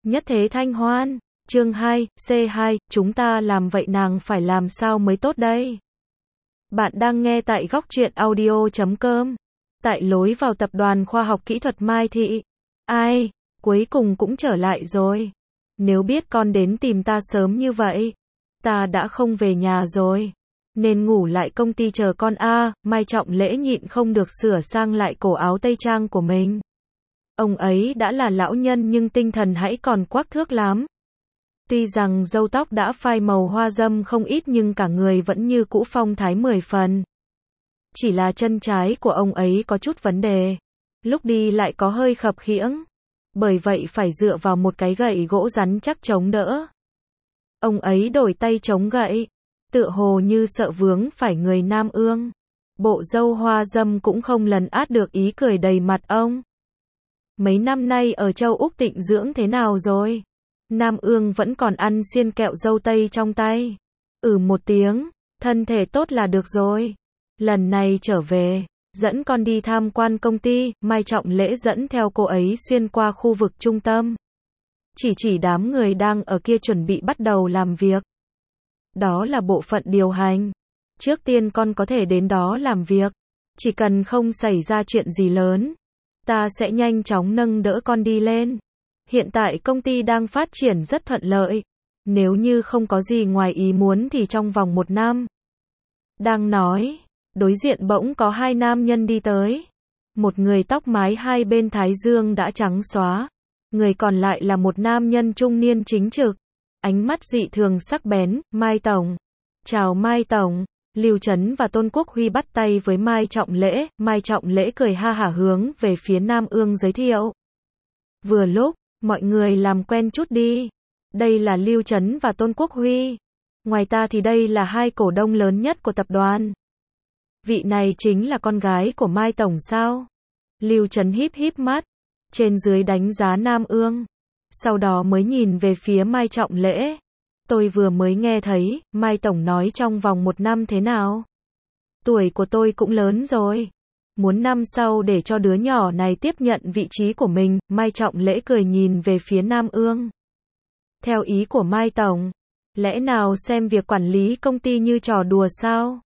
Nhất thế thanh hoan. Chương 2, C2, chúng ta làm vậy nàng phải làm sao mới tốt đây? Bạn đang nghe tại góc truyện audio.com. Tại lối vào tập đoàn khoa học kỹ thuật Mai Thị. Ai, cuối cùng cũng trở lại rồi. Nếu biết con đến tìm ta sớm như vậy, ta đã không về nhà rồi. Nên ngủ lại công ty chờ con a. Mai Trọng Lễ nhịn không được sửa sang lại cổ áo tây trang của mình. Ông ấy đã là lão nhân nhưng tinh thần hãy còn quắc thước lắm. Tuy rằng râu tóc đã phai màu hoa râm không ít nhưng cả người vẫn như cũ phong thái 10 phần. Chỉ là chân trái của ông ấy có chút vấn đề. Lúc đi lại có hơi khập khiễng. Bởi vậy phải dựa vào một cái gậy gỗ rắn chắc chống đỡ. Ông ấy đổi tay chống gậy. Tựa hồ như sợ vướng phải người Nam Ương. Bộ râu hoa râm cũng không lấn át được ý cười đầy mặt ông. Mấy năm nay ở châu Úc tịnh dưỡng thế nào rồi? Nam Ương vẫn còn ăn xiên kẹo dâu tây trong tay. Một tiếng, thân thể tốt là được rồi. Lần này trở về, dẫn con đi tham quan công ty, Mai Trọng Lễ dẫn theo cô ấy xuyên qua khu vực trung tâm. Chỉ đám người đang ở kia chuẩn bị bắt đầu làm việc. Đó là bộ phận điều hành. Trước tiên con có thể đến đó làm việc. Chỉ cần không xảy ra chuyện gì lớn, ta sẽ nhanh chóng nâng đỡ con đi lên. Hiện tại công ty đang phát triển rất thuận lợi. Nếu như không có gì ngoài ý muốn thì trong vòng 1 năm. Đang nói, đối diện bỗng có 2 nam nhân đi tới. Một người tóc mái hai bên thái dương đã trắng xóa. Người còn lại là một nam nhân trung niên chính trực. Ánh mắt dị thường sắc bén. Mai Tổng. Chào Mai Tổng. Lưu Trấn và Tôn Quốc Huy bắt tay với Mai Trọng Lễ. Mai Trọng Lễ cười ha hả hướng về phía Nam Ương giới thiệu. Vừa lúc, mọi người làm quen chút đi. Đây là Lưu Trấn và Tôn Quốc Huy. Ngoài ta thì đây là 2 cổ đông lớn nhất của tập đoàn. Vị này chính là con gái của Mai Tổng sao? Lưu Trấn híp híp mắt. Trên dưới đánh giá Nam Ương. Sau đó mới nhìn về phía Mai Trọng Lễ. Tôi vừa mới nghe thấy, Mai Tổng nói trong vòng 1 năm thế nào? Tuổi của tôi cũng lớn rồi. Muốn năm sau để cho đứa nhỏ này tiếp nhận vị trí của mình, Mai Trọng Lễ cười nhìn về phía Nam Ương. Theo ý của Mai Tổng, lẽ nào xem việc quản lý công ty như trò đùa sao?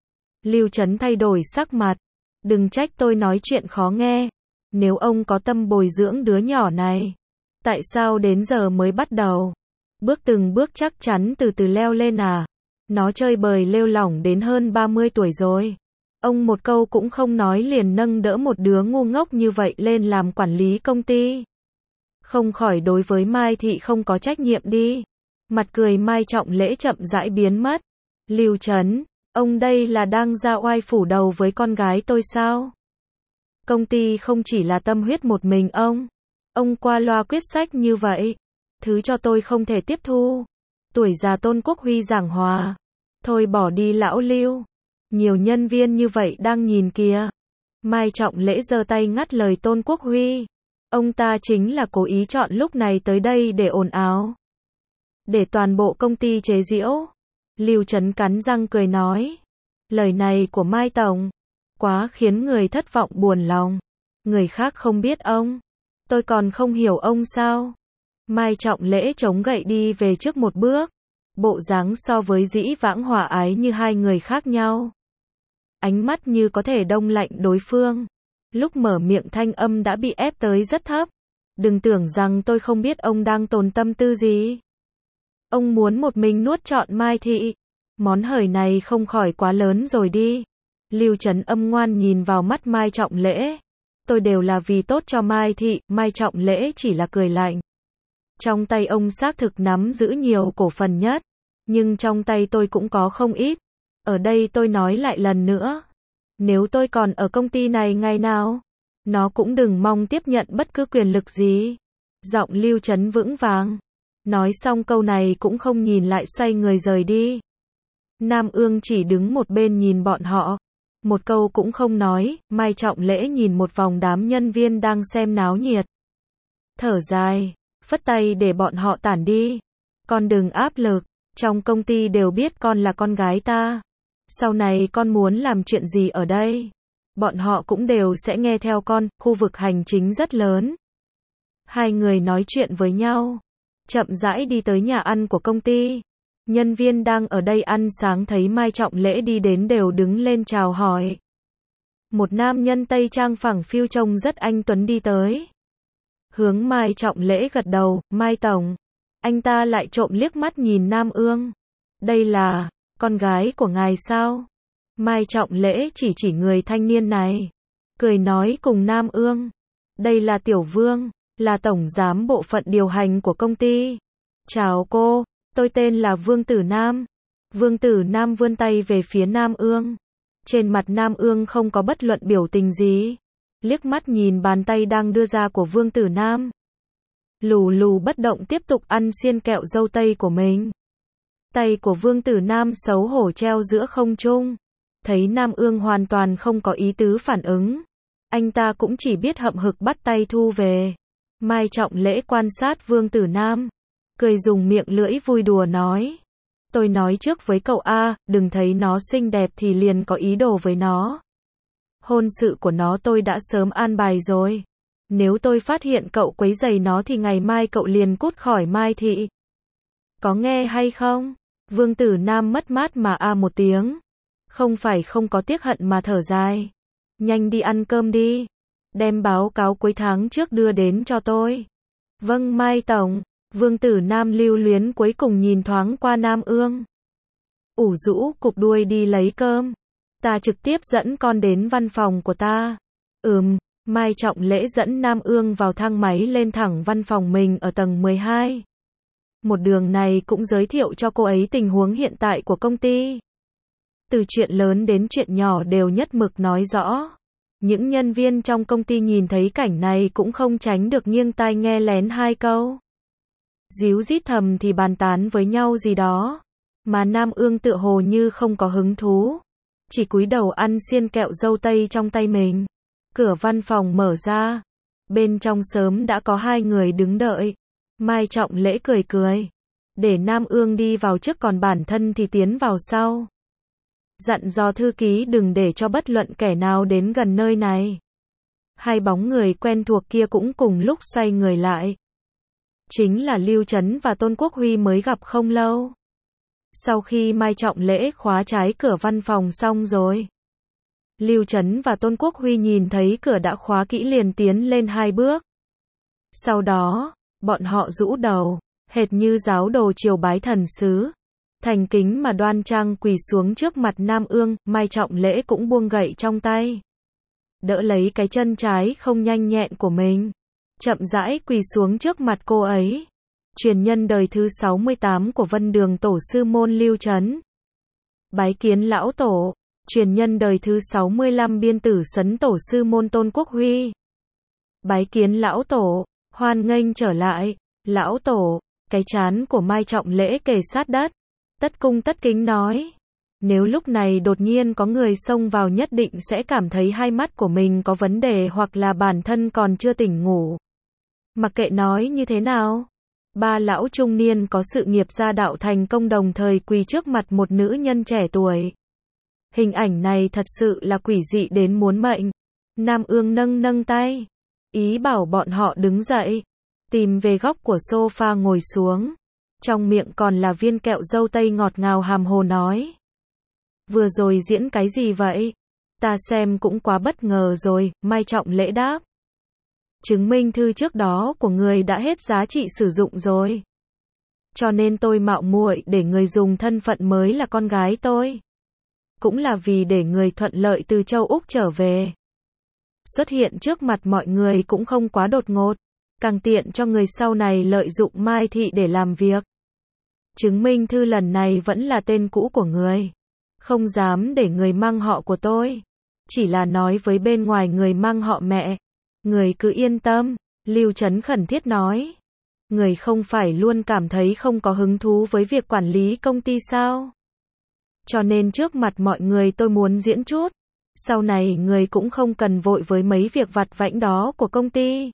Lưu Trấn thay đổi sắc mặt. Đừng trách tôi nói chuyện khó nghe. Nếu ông có tâm bồi dưỡng đứa nhỏ này, tại sao đến giờ mới bắt đầu? Bước từng bước chắc chắn từ từ leo lên à? Nó chơi bời lêu lỏng đến hơn 30 tuổi rồi. Ông một câu cũng không nói liền nâng đỡ một đứa ngu ngốc như vậy lên làm quản lý công ty. Không khỏi đối với Mai Thị không có trách nhiệm đi. Mặt cười Mai Trọng Lễ chậm rãi biến mất. Lưu Trấn, ông đây là đang ra oai phủ đầu với con gái tôi sao? Công ty không chỉ là tâm huyết một mình ông qua loa quyết sách như vậy. Thứ cho tôi không thể tiếp thu. Tuổi già Tôn Quốc Huy giảng hòa. Thôi bỏ đi lão Lưu. Nhiều nhân viên như vậy đang nhìn kìa. Mai Trọng Lễ giơ tay ngắt lời Tôn Quốc Huy. Ông ta chính là cố ý chọn lúc này tới đây để ồn ào. Để toàn bộ công ty chế giễu. Lưu Trấn cắn răng cười nói. Lời này của Mai Tổng quá khiến người thất vọng buồn lòng. Người khác không biết ông. Tôi còn không hiểu ông sao? Mai Trọng Lễ chống gậy đi về trước một bước. Bộ dáng so với dĩ vãng hòa ái như 2 người khác nhau. Ánh mắt như có thể đông lạnh đối phương. Lúc mở miệng thanh âm đã bị ép tới rất thấp. Đừng tưởng rằng tôi không biết ông đang tồn tâm tư gì. Ông muốn một mình nuốt trọn Mai Thị. Món hời này không khỏi quá lớn rồi đi. Lưu Trấn âm ngoan nhìn vào mắt Mai Trọng Lễ. Tôi đều là vì tốt cho Mai Thị. Mai Trọng Lễ chỉ là cười lạnh. Trong tay ông xác thực nắm giữ nhiều cổ phần nhất. Nhưng trong tay tôi cũng có không ít. Ở đây tôi nói lại lần nữa. Nếu tôi còn ở công ty này ngày nào, nó cũng đừng mong tiếp nhận bất cứ quyền lực gì. Giọng Lưu Trấn vững vàng. Nói xong câu này cũng không nhìn lại xoay người rời đi. Nam Ương chỉ đứng một bên nhìn bọn họ. Một câu cũng không nói. Mai Trọng Lễ nhìn một vòng đám nhân viên đang xem náo nhiệt. Thở dài. Phất tay để bọn họ tản đi. Con đừng áp lực. Trong công ty đều biết con là con gái ta. Sau này con muốn làm chuyện gì ở đây, bọn họ cũng đều sẽ nghe theo con. Khu vực hành chính rất lớn. 2 người nói chuyện với nhau. chậm rãi đi tới nhà ăn của công ty. Nhân viên đang ở đây ăn sáng thấy Mai Trọng Lễ đi đến đều đứng lên chào hỏi. Một nam nhân Tây trang phẳng phiu trông rất anh tuấn đi tới. Hướng Mai Trọng Lễ gật đầu, Mai Tổng. Anh ta lại trộm liếc mắt nhìn Nam Ương. Đây là con gái của ngài sao? Mai Trọng Lễ chỉ người thanh niên này. Cười nói cùng Nam Ương. Đây là Tiểu Vương, là tổng giám bộ phận điều hành của công ty. Chào cô, tôi tên là Vương Tử Nam. Vương Tử Nam vươn tay về phía Nam Ương. Trên mặt Nam Ương không có bất luận biểu tình gì. Liếc mắt nhìn bàn tay đang đưa ra của Vương Tử Nam. Lù lù bất động tiếp tục ăn xiên kẹo dâu tây của mình. Tay của Vương Tử Nam xấu hổ treo giữa không trung. Thấy Nam Ương hoàn toàn không có ý tứ phản ứng. Anh ta cũng chỉ biết hậm hực bắt tay thu về. Mai Trọng Lễ quan sát Vương Tử Nam. Cười dùng miệng lưỡi vui đùa nói. Tôi nói trước với cậu A, đừng thấy nó xinh đẹp thì liền có ý đồ với nó. Hôn sự của nó tôi đã sớm an bài rồi. Nếu tôi phát hiện cậu quấy rầy nó thì ngày mai cậu liền cút khỏi Mai Thị. Có nghe hay không? Vương Tử Nam mất mát mà a một tiếng. Không phải không có tiếc hận mà thở dài. Nhanh đi ăn cơm đi. Đem báo cáo cuối tháng trước đưa đến cho tôi. Vâng Mai Tổng. Vương Tử Nam lưu luyến cuối cùng nhìn thoáng qua Nam Ương. Ủ rũ cụp đuôi đi lấy cơm. Ta trực tiếp dẫn con đến văn phòng của ta. Mai Trọng Lễ dẫn Nam Ương vào thang máy lên thẳng văn phòng mình ở tầng 12. Một đường này cũng giới thiệu cho cô ấy tình huống hiện tại của công ty. Từ chuyện lớn đến chuyện nhỏ đều nhất mực nói rõ. Những nhân viên trong công ty nhìn thấy cảnh này cũng không tránh được nghiêng tai nghe lén hai câu. Díu dít thầm thì bàn tán với nhau gì đó. Mà Nam Ương tựa hồ như không có hứng thú. Chỉ cúi đầu ăn xiên kẹo dâu tây trong tay mình. Cửa văn phòng mở ra. Bên trong sớm đã có hai người đứng đợi. Mai Trọng Lễ cười cười. Để Nam Ương đi vào trước còn bản thân thì tiến vào sau. Dặn dò thư ký đừng để cho bất luận kẻ nào đến gần nơi này. Hai bóng người quen thuộc kia cũng cùng lúc xoay người lại. Chính là Lưu Chấn và Tôn Quốc Huy mới gặp không lâu. Sau khi Mai Trọng Lễ khóa trái cửa văn phòng xong rồi. Lưu Chấn và Tôn Quốc Huy nhìn thấy cửa đã khóa kỹ liền tiến lên hai bước. Sau đó, bọn họ rũ đầu, hệt như giáo đồ triều bái thần sứ. Thành kính mà đoan trang quỳ xuống trước mặt Nam Ương, Mai Trọng Lễ cũng buông gậy trong tay. Đỡ lấy cái chân trái không nhanh nhẹn của mình. Chậm rãi quỳ xuống trước mặt cô ấy. Truyền nhân đời thứ 68 của Vân Đường Tổ sư môn Lưu Chấn. Bái kiến lão tổ. Truyền nhân đời thứ 65 Biên Tử Sấn Tổ sư môn Tôn Quốc Huy. Bái kiến lão tổ. Hoan nghênh trở lại. Lão tổ. Cái trán của Mai Trọng Lễ kề sát đất. Tất cung tất kính nói. Nếu lúc này đột nhiên có người xông vào nhất định sẽ cảm thấy hai mắt của mình có vấn đề hoặc là bản thân còn chưa tỉnh ngủ. Mặc kệ nói như thế nào. Ba lão trung niên có sự nghiệp gia đạo thành công đồng thời quỳ trước mặt một nữ nhân trẻ tuổi. Hình ảnh này thật sự là quỷ dị đến muốn mệnh. Nam Ương nâng tay. Ý bảo bọn họ đứng dậy. Tìm về góc của sofa ngồi xuống. Trong miệng còn là viên kẹo dâu tây ngọt ngào hàm hồ nói. Vừa rồi diễn cái gì vậy? Ta xem cũng quá bất ngờ rồi, Mai Trọng Lễ đáp. Chứng minh thư trước đó của người đã hết giá trị sử dụng rồi. Cho nên tôi mạo muội để người dùng thân phận mới là con gái tôi. Cũng là vì để người thuận lợi từ châu Úc trở về. Xuất hiện trước mặt mọi người cũng không quá đột ngột. Càng tiện cho người sau này lợi dụng Mai Thị để làm việc. Chứng minh thư lần này vẫn là tên cũ của người. Không dám để người mang họ của tôi. Chỉ là nói với bên ngoài người mang họ mẹ. Người cứ yên tâm, Lưu Chấn khẩn thiết nói. Người không phải luôn cảm thấy không có hứng thú với việc quản lý công ty sao? Cho nên trước mặt mọi người tôi muốn diễn chút. Sau này người cũng không cần vội với mấy việc vặt vãnh đó của công ty.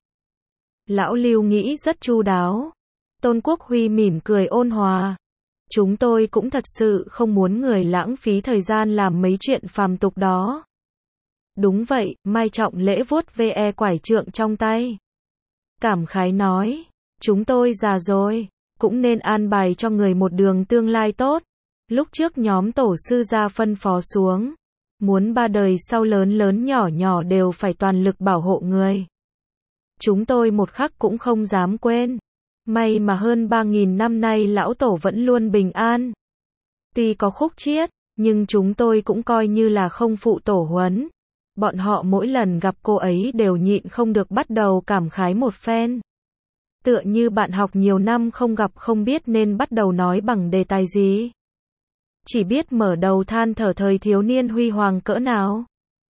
Lão Lưu nghĩ rất chu đáo. Tôn Quốc Huy mỉm cười ôn hòa. Chúng tôi cũng thật sự không muốn người lãng phí thời gian làm mấy chuyện phàm tục đó. Đúng vậy, Mai Trọng Lễ vuốt ve quải trượng trong tay. Cảm khái nói, chúng tôi già rồi, cũng nên an bài cho người một đường tương lai tốt. Lúc trước nhóm tổ sư gia phân phó xuống, muốn 3 đời sau lớn lớn nhỏ nhỏ đều phải toàn lực bảo hộ người. Chúng tôi một khắc cũng không dám quên. May mà hơn 3.000 năm nay lão tổ vẫn luôn bình an. Tuy có khúc chiết, nhưng chúng tôi cũng coi như là không phụ tổ huấn. Bọn họ mỗi lần gặp cô ấy đều nhịn không được bắt đầu cảm khái một phen. Tựa như bạn học nhiều năm không gặp không biết nên bắt đầu nói bằng đề tài gì. Chỉ biết mở đầu than thở thời thiếu niên huy hoàng cỡ nào.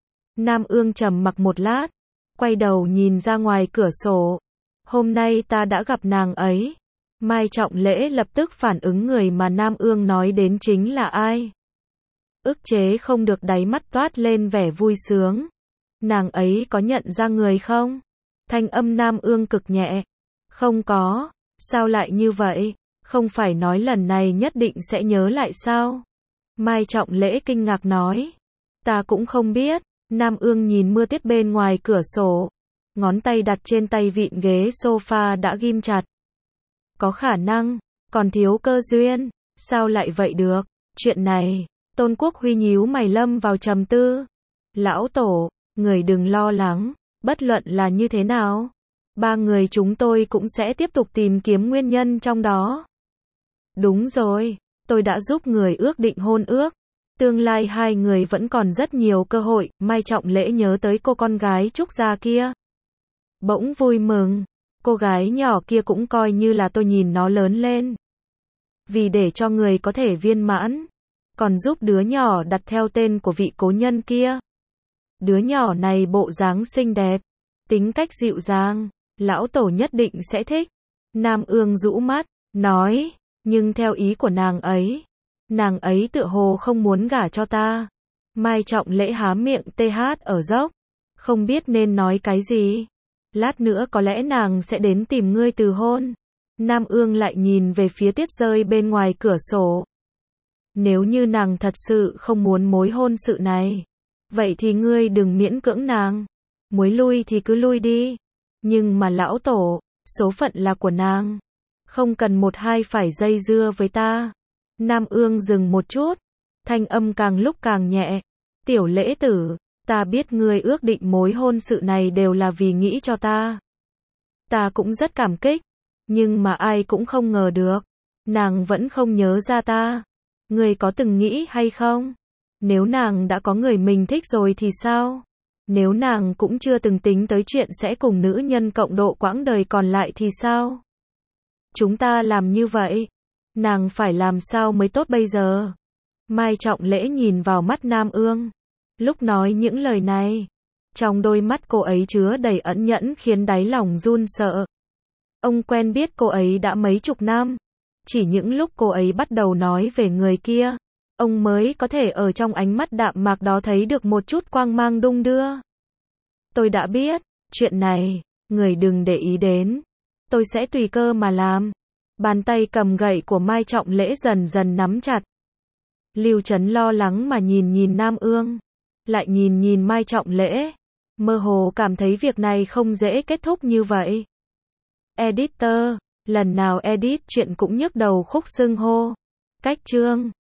Nam Ương trầm mặc một lát, quay đầu nhìn ra ngoài cửa sổ. Hôm nay ta đã gặp nàng ấy. Mai Trọng Lễ lập tức phản ứng người mà Nam Ương nói đến chính là ai. Ức chế không được đáy mắt toát lên vẻ vui sướng. Nàng ấy có nhận ra người không? Thanh âm Nam Ương cực nhẹ. Không có. Sao lại như vậy? Không phải nói lần này nhất định sẽ nhớ lại sao? Mai Trọng Lễ kinh ngạc nói. Ta cũng không biết. Nam Ương nhìn mưa tuyết bên ngoài cửa sổ. Ngón tay đặt trên tay vịn ghế sofa đã ghim chặt. Có khả năng, còn thiếu cơ duyên. Sao lại vậy được? Chuyện này, Tôn Quốc Huy nhíu mày lâm vào trầm tư. Lão tổ, người đừng lo lắng, bất luận là như thế nào. 3 người chúng tôi cũng sẽ tiếp tục tìm kiếm nguyên nhân trong đó. Đúng rồi, tôi đã giúp người ước định hôn ước. Tương lai 2 người vẫn còn rất nhiều cơ hội. Mai Trọng Lễ nhớ tới cô con gái Trúc gia kia. Bỗng vui mừng. Cô gái nhỏ kia cũng coi như là tôi nhìn nó lớn lên. Vì để cho người có thể viên mãn, còn giúp đứa nhỏ đặt theo tên của vị cố nhân kia. Đứa nhỏ này bộ dáng xinh đẹp, tính cách dịu dàng, lão tổ nhất định sẽ thích. Nam Ương rũ mắt, nói, nhưng theo ý của nàng ấy tựa hồ không muốn gả cho ta. Mai Trọng Lễ há miệng TH ở dốc, không biết nên nói cái gì. Lát nữa có lẽ nàng sẽ đến tìm ngươi từ hôn. Nam Ương lại nhìn về phía tuyết rơi bên ngoài cửa sổ. Nếu như nàng thật sự không muốn mối hôn sự này, vậy thì ngươi đừng miễn cưỡng nàng. Muốn lui thì cứ lui đi. Nhưng mà lão tổ, số phận là của nàng. Không cần 1-2 phải dây dưa với ta. Nam Ương dừng một chút, thanh âm càng lúc càng nhẹ. Tiểu Lễ tử, ta biết ngươi ước định mối hôn sự này đều là vì nghĩ cho ta. Ta cũng rất cảm kích, nhưng mà ai cũng không ngờ được, nàng vẫn không nhớ ra ta. Ngươi có từng nghĩ hay không? Nếu nàng đã có người mình thích rồi thì sao? Nếu nàng cũng chưa từng tính tới chuyện sẽ cùng nữ nhân cộng độ quãng đời còn lại thì sao? Chúng ta làm như vậy, nàng phải làm sao mới tốt bây giờ? Mai Trọng Lễ nhìn vào mắt Nam Ương. Lúc nói những lời này, trong đôi mắt cô ấy chứa đầy ẩn nhẫn khiến đáy lòng run sợ. Ông quen biết cô ấy đã mấy chục năm. Chỉ những lúc cô ấy bắt đầu nói về người kia, ông mới có thể ở trong ánh mắt đạm mạc đó thấy được một chút quang mang đung đưa. Tôi đã biết, chuyện này, người đừng để ý đến. Tôi sẽ tùy cơ mà làm. Bàn tay cầm gậy của Mai Trọng Lễ dần dần nắm chặt. Lưu Trấn lo lắng mà nhìn Nam Ương, lại nhìn Mai Trọng Lễ, mơ hồ cảm thấy việc này không dễ kết thúc như vậy. Editor, lần nào edit chuyện cũng nhức đầu khúc xưng hô. Cách chương